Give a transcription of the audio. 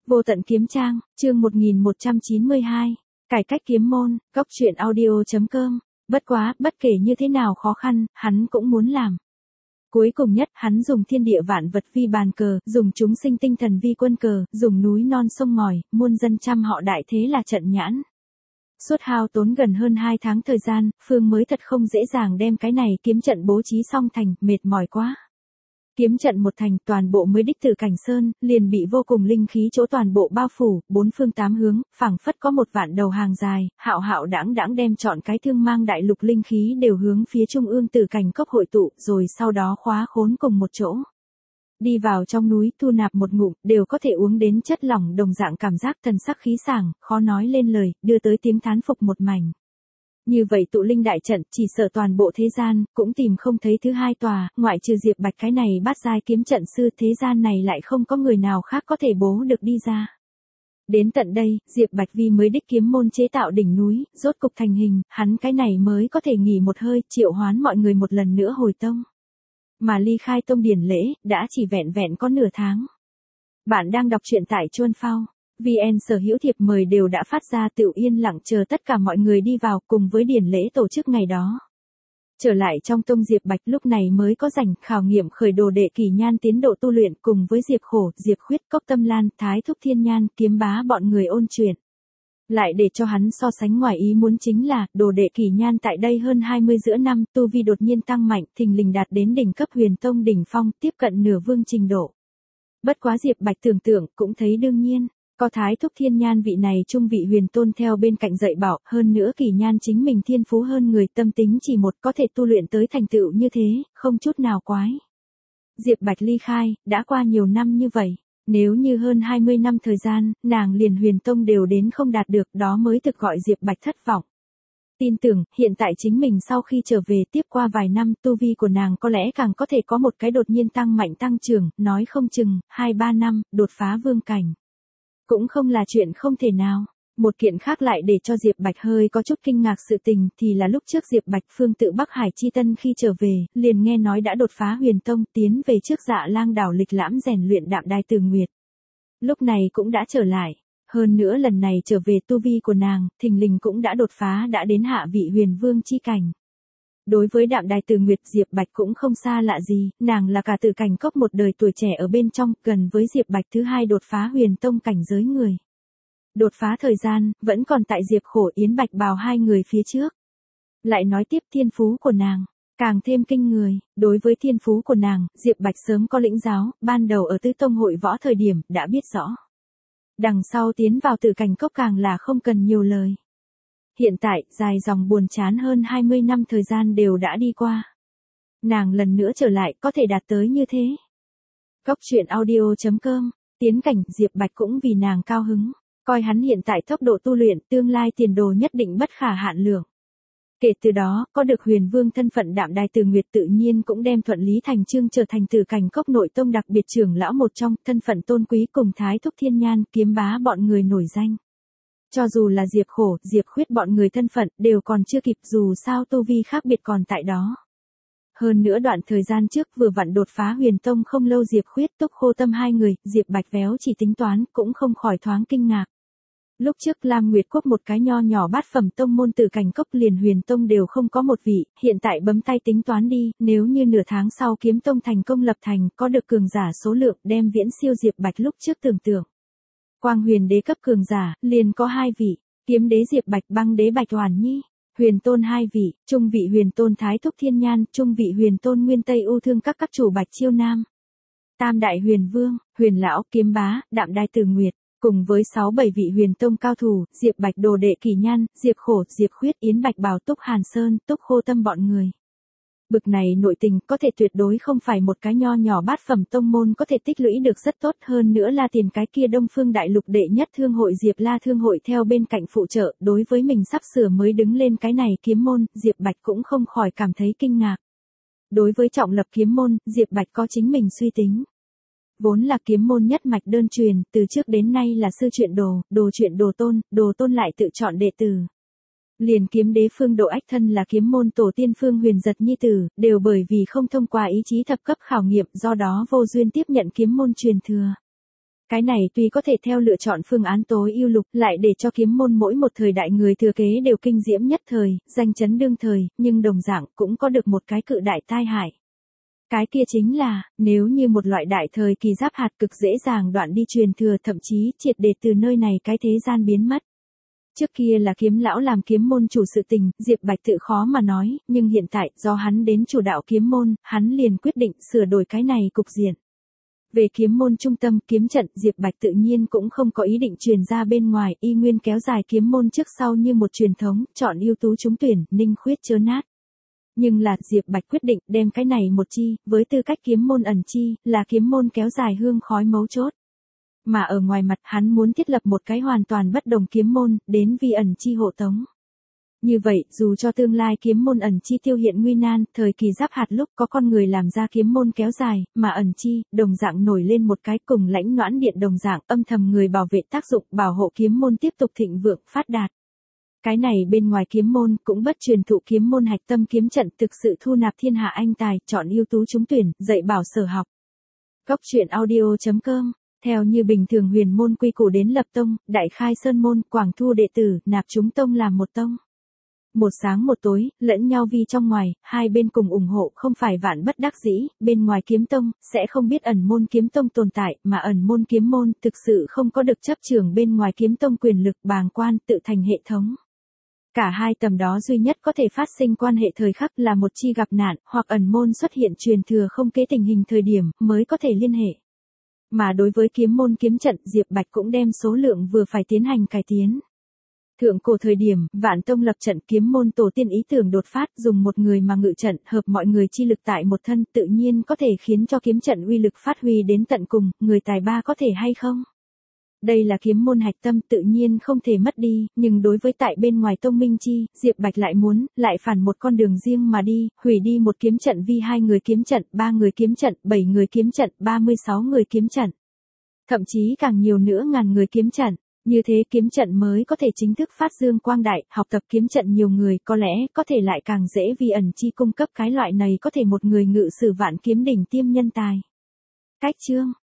Vô tận kiếm trang, chương 1192. Cải cách kiếm môn, góc truyện audio.com. Bất quá, bất kể như thế nào khó khăn, hắn cũng muốn làm. Cuối cùng nhất, hắn dùng thiên địa vạn vật vi bàn cờ, dùng chúng sinh tinh thần vi quân cờ, dùng núi non sông ngòi, muôn dân trăm họ đại thế là trận nhãn. Suốt hao tốn gần hơn 2 tháng thời gian, Phương mới thật không dễ dàng đem cái này kiếm trận bố trí xong thành, mệt mỏi quá. Kiếm trận một thành, toàn bộ mới đích từ cảnh sơn, liền bị vô cùng linh khí chỗ toàn bộ bao phủ, bốn phương tám hướng, phảng phất có một vạn đầu hàng dài, hạo hạo đãng đãng đem chọn cái thương mang đại lục linh khí đều hướng phía trung ương từ cảnh cốc hội tụ, rồi sau đó khóa khốn cùng một chỗ. Đi vào trong núi thu nạp một ngụm, đều có thể uống đến chất lỏng đồng dạng cảm giác thần sắc khí sảng, khó nói lên lời, đưa tới tiếng thán phục một mảnh. Như vậy tụ linh đại trận, chỉ sợ toàn bộ thế gian, cũng tìm không thấy thứ hai tòa, ngoại trừ Diệp Bạch cái này bát giai kiếm trận sư, thế gian này lại không có người nào khác có thể bố được đi ra. Đến tận đây, Diệp Bạch vì mới đích kiếm môn chế tạo đỉnh núi, rốt cục thành hình, hắn cái này mới có thể nghỉ một hơi, triệu hoán mọi người một lần nữa hồi tông. Mà ly khai tông điển lễ, đã chỉ vẹn vẹn có nửa tháng. Bạn đang đọc truyện tại Chuân Phao. VN sở hữu thiệp mời đều đã phát ra, tự yên lặng chờ tất cả mọi người đi vào cùng với điển lễ tổ chức ngày đó. Trở lại trong tông Diệp Bạch lúc này mới có rảnh khảo nghiệm khởi đồ đệ Kỳ Nhan tiến độ tu luyện cùng với Diệp Khổ, Diệp Khuyết, Cốc Tâm Lan, Thái Thúc Thiên Nhan, Kiếm Bá bọn người ôn chuyện. Lại để cho hắn so sánh ngoài ý muốn chính là, đồ đệ Kỳ Nhan tại đây hơn 20 giữa năm, tu vi đột nhiên tăng mạnh, thình lình đạt đến đỉnh cấp huyền tông đỉnh phong, tiếp cận nửa vương trình độ. Bất quá Diệp Bạch tưởng tượng, cũng thấy đương nhiên. Có Thái Thúc Thiên Nhan vị này trung vị huyền tôn theo bên cạnh dạy bảo, hơn nữa Kỳ Nhan chính mình thiên phú hơn người, tâm tính chỉ một có thể tu luyện tới thành tựu như thế, không chút nào quái. Diệp Bạch ly khai, đã qua nhiều năm như vậy, nếu như hơn 20 năm thời gian, nàng liền huyền tông đều đến không đạt được, đó mới thực gọi Diệp Bạch thất vọng. Tin tưởng, hiện tại chính mình sau khi trở về tiếp qua vài năm, tu vi của nàng có lẽ càng có thể có một cái đột nhiên tăng mạnh tăng trưởng, nói không chừng, 2-3 năm, đột phá vương cảnh. Cũng không là chuyện không thể nào. Một kiện khác lại để cho Diệp Bạch hơi có chút kinh ngạc sự tình thì là lúc trước Diệp Bạch phương tự Bắc Hải Chi Tân khi trở về, liền nghe nói đã đột phá huyền tông, tiến về trước Dạ Lang đảo lịch lãm rèn luyện Đạm Đài Từ Nguyệt. Lúc này cũng đã trở lại. Hơn nữa lần này trở về tu vi của nàng, thình lình cũng đã đột phá đã đến hạ vị huyền vương chi cảnh. Đối với Đạm Đài Từ Nguyệt, Diệp Bạch cũng không xa lạ gì, nàng là cả Tử Cảnh Cốc một đời tuổi trẻ ở bên trong, gần với Diệp Bạch thứ hai đột phá huyền tông cảnh giới người. Đột phá thời gian, vẫn còn tại Diệp Khổ Yến Bạch Bào hai người phía trước. Lại nói tiếp thiên phú của nàng, càng thêm kinh người, đối với thiên phú của nàng, Diệp Bạch sớm có lĩnh giáo, ban đầu ở Tứ Tông hội võ thời điểm, đã biết rõ. Đằng sau tiến vào Tử Cảnh Cốc càng là không cần nhiều lời. Hiện tại, dài dòng buồn chán hơn 20 năm thời gian đều đã đi qua. Nàng lần nữa trở lại, có thể đạt tới như thế. Góc truyện audio.com, tiến cảnh, Diệp Bạch cũng vì nàng cao hứng, coi hắn hiện tại tốc độ tu luyện, tương lai tiền đồ nhất định bất khả hạn lượng. Kể từ đó, có được huyền vương thân phận Đạm Đài Từ Nguyệt tự nhiên cũng đem thuận lý thành chương trở thành Tử Cảnh Cốc nội tông đặc biệt trưởng lão một trong, thân phận tôn quý cùng Thái Thúc Thiên Nhan, Kiếm Bá bọn người nổi danh. Cho dù là Diệp Khổ, Diệp Khuyết bọn người thân phận đều còn chưa kịp, dù sao tu vi khác biệt còn tại đó. Hơn nữa đoạn thời gian trước vừa vặn đột phá huyền tông không lâu Diệp Khuyết, Túc Khô Tâm hai người, Diệp Bạch véo chỉ tính toán, cũng không khỏi thoáng kinh ngạc. Lúc trước Lam Nguyệt Quốc một cái nho nhỏ bát phẩm tông môn Tử Cảnh Cốc liền huyền tông đều không có một vị, hiện tại bấm tay tính toán đi, nếu như nửa tháng sau kiếm tông thành công lập thành, có được cường giả số lượng đem viễn siêu Diệp Bạch lúc trước tưởng tượng. Quang huyền đế cấp cường giả, liền có 2 vị, kiếm đế Diệp Bạch, băng đế Bạch Hoàn Nhi, huyền tôn 2 vị, trung vị huyền tôn Thái Thúc Thiên Nhan, trung vị huyền tôn Nguyên Tây U Thương các chủ Bạch Chiêu Nam. Tam đại huyền vương, huyền lão, Kiếm Bá, Đạm Đài Từ Nguyệt, cùng với 6-7 vị huyền tông cao thủ, Diệp Bạch đồ đệ Kỳ Nhan, Diệp Khổ, Diệp Khuyết, Yến Bạch Bào, Túc Hàn Sơn, Túc Khô Tâm bọn người. Bực này nội tình có thể tuyệt đối không phải một cái nho nhỏ bát phẩm tông môn có thể tích lũy được rất tốt, hơn nữa là tiền cái kia Đông Phương Đại Lục đệ nhất thương hội Diệp La thương hội theo bên cạnh phụ trợ, đối với mình sắp sửa mới đứng lên cái này kiếm môn, Diệp Bạch cũng không khỏi cảm thấy kinh ngạc. Đối với trọng lập kiếm môn, Diệp Bạch có chính mình suy tính. Vốn là kiếm môn nhất mạch đơn truyền, từ trước đến nay là sư chuyện đồ chuyện đồ tôn lại tự chọn đệ tử. Liền kiếm đế Phương Độ Ách thân là kiếm môn tổ tiên Phương Huyền Giật nhi tử, đều bởi vì không thông qua ý chí thập cấp khảo nghiệm, do đó vô duyên tiếp nhận kiếm môn truyền thừa. Cái này tuy có thể theo lựa chọn phương án tối ưu lục lại để cho kiếm môn mỗi một thời đại người thừa kế đều kinh diễm nhất thời, danh chấn đương thời, nhưng đồng dạng cũng có được một cái cự đại tai hại. Cái kia chính là, nếu như một loại đại thời kỳ giáp hạt cực dễ dàng đoạn đi truyền thừa thậm chí triệt để từ nơi này cái thế gian biến mất. Trước kia là kiếm lão làm kiếm môn chủ sự tình, Diệp Bạch tự khó mà nói, nhưng hiện tại do hắn đến chủ đạo kiếm môn, hắn liền quyết định sửa đổi cái này cục diện. Về kiếm môn trung tâm kiếm trận, Diệp Bạch tự nhiên cũng không có ý định truyền ra bên ngoài, y nguyên kéo dài kiếm môn trước sau như một truyền thống, chọn ưu tú trúng tuyển, ninh khuyết chớ nát. Nhưng là Diệp Bạch quyết định đem cái này một chi, với tư cách kiếm môn ẩn chi, là kiếm môn kéo dài hương khói mấu chốt. Mà ở ngoài mặt hắn muốn thiết lập một cái hoàn toàn bất đồng kiếm môn, đến vi ẩn chi hộ tống. Như vậy, dù cho tương lai kiếm môn ẩn chi tiêu hiện nguy nan, thời kỳ giáp hạt lúc có con người làm ra kiếm môn kéo dài, mà ẩn chi, đồng dạng nổi lên một cái cùng lãnh noãn điện đồng dạng âm thầm người bảo vệ tác dụng bảo hộ kiếm môn tiếp tục thịnh vượng phát đạt. Cái này bên ngoài kiếm môn cũng bất truyền thụ kiếm môn hạch tâm kiếm trận thực sự thu nạp thiên hạ anh tài, chọn ưu tú trúng tuyển, dạy bảo sở học. Góc truyện audio.com. Theo như bình thường huyền môn quy củ đến lập tông, đại khai sơn môn, quảng thu đệ tử, nạp chúng tông làm một tông. Một sáng một tối, lẫn nhau vi trong ngoài, hai bên cùng ủng hộ không phải vạn bất đắc dĩ, bên ngoài kiếm tông, sẽ không biết ẩn môn kiếm tông tồn tại, mà ẩn môn kiếm môn, thực sự không có được chấp trưởng bên ngoài kiếm tông quyền lực bàng quan tự thành hệ thống. Cả hai tầm đó duy nhất có thể phát sinh quan hệ thời khắc là một chi gặp nạn, hoặc ẩn môn xuất hiện truyền thừa không kế tình hình thời điểm, mới có thể liên hệ. Mà đối với kiếm môn kiếm trận, Diệp Bạch cũng đem số lượng vừa phải tiến hành cải tiến. Thượng cổ thời điểm, Vạn Tông lập trận kiếm môn tổ tiên ý tưởng đột phát dùng một người mà ngự trận, hợp mọi người chi lực tại một thân tự nhiên có thể khiến cho kiếm trận uy lực phát huy đến tận cùng, người tài ba có thể hay không? Đây là kiếm môn hạch tâm tự nhiên không thể mất đi, nhưng đối với tại bên ngoài tông minh chi, Diệp Bạch lại muốn, lại phản một con đường riêng mà đi, hủy đi một kiếm trận vi 2 người kiếm trận, 3 người kiếm trận, 7 người kiếm trận, 36 người kiếm trận. Thậm chí càng nhiều nữa ngàn người kiếm trận. Như thế kiếm trận mới có thể chính thức phát dương quang đại, học tập kiếm trận nhiều người có lẽ có thể lại càng dễ vi ẩn chi cung cấp cái loại này có thể một người ngự sử vạn kiếm đỉnh tiêm nhân tài. Cách chương